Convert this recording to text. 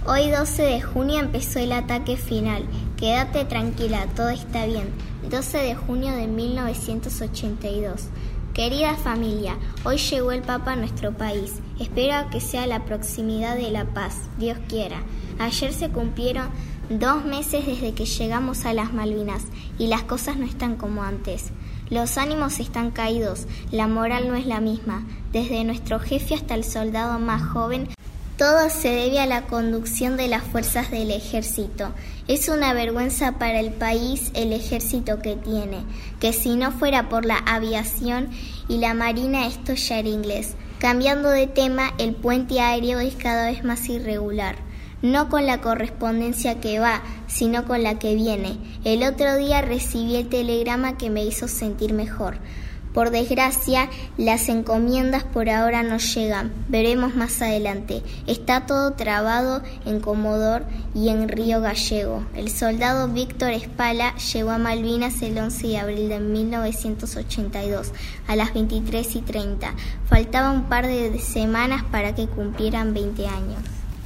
Hoy 12 de junio empezó el ataque final. Quédate tranquila, todo está bien. 12 de junio de 1982. Querida familia, hoy llegó el Papa a nuestro país. Espero que sea la proximidad de la paz, Dios quiera. Ayer se cumplieron 2 meses desde que llegamos a las Malvinas y las cosas no están como antes. Los ánimos están caídos, la moral no es la misma. Desde nuestro jefe hasta el soldado más joven, todo se debe a la conducción de las fuerzas del ejército. Es una vergüenza para el país el ejército que tiene, que si no fuera por la aviación y la marina esto ya era inglés. Cambiando de tema, el puente aéreo es cada vez más irregular. No con la correspondencia que va, sino con la que viene. El otro día recibí el telegrama que me hizo sentir mejor. Por desgracia, las encomiendas por ahora no llegan. Veremos más adelante. Está todo trabado en Comodoro y en Río Gallego. El soldado Víctor Espala llegó a Malvinas el 11 de abril de 1982 a las 23:30. Faltaba un par de semanas para que cumplieran 20 años.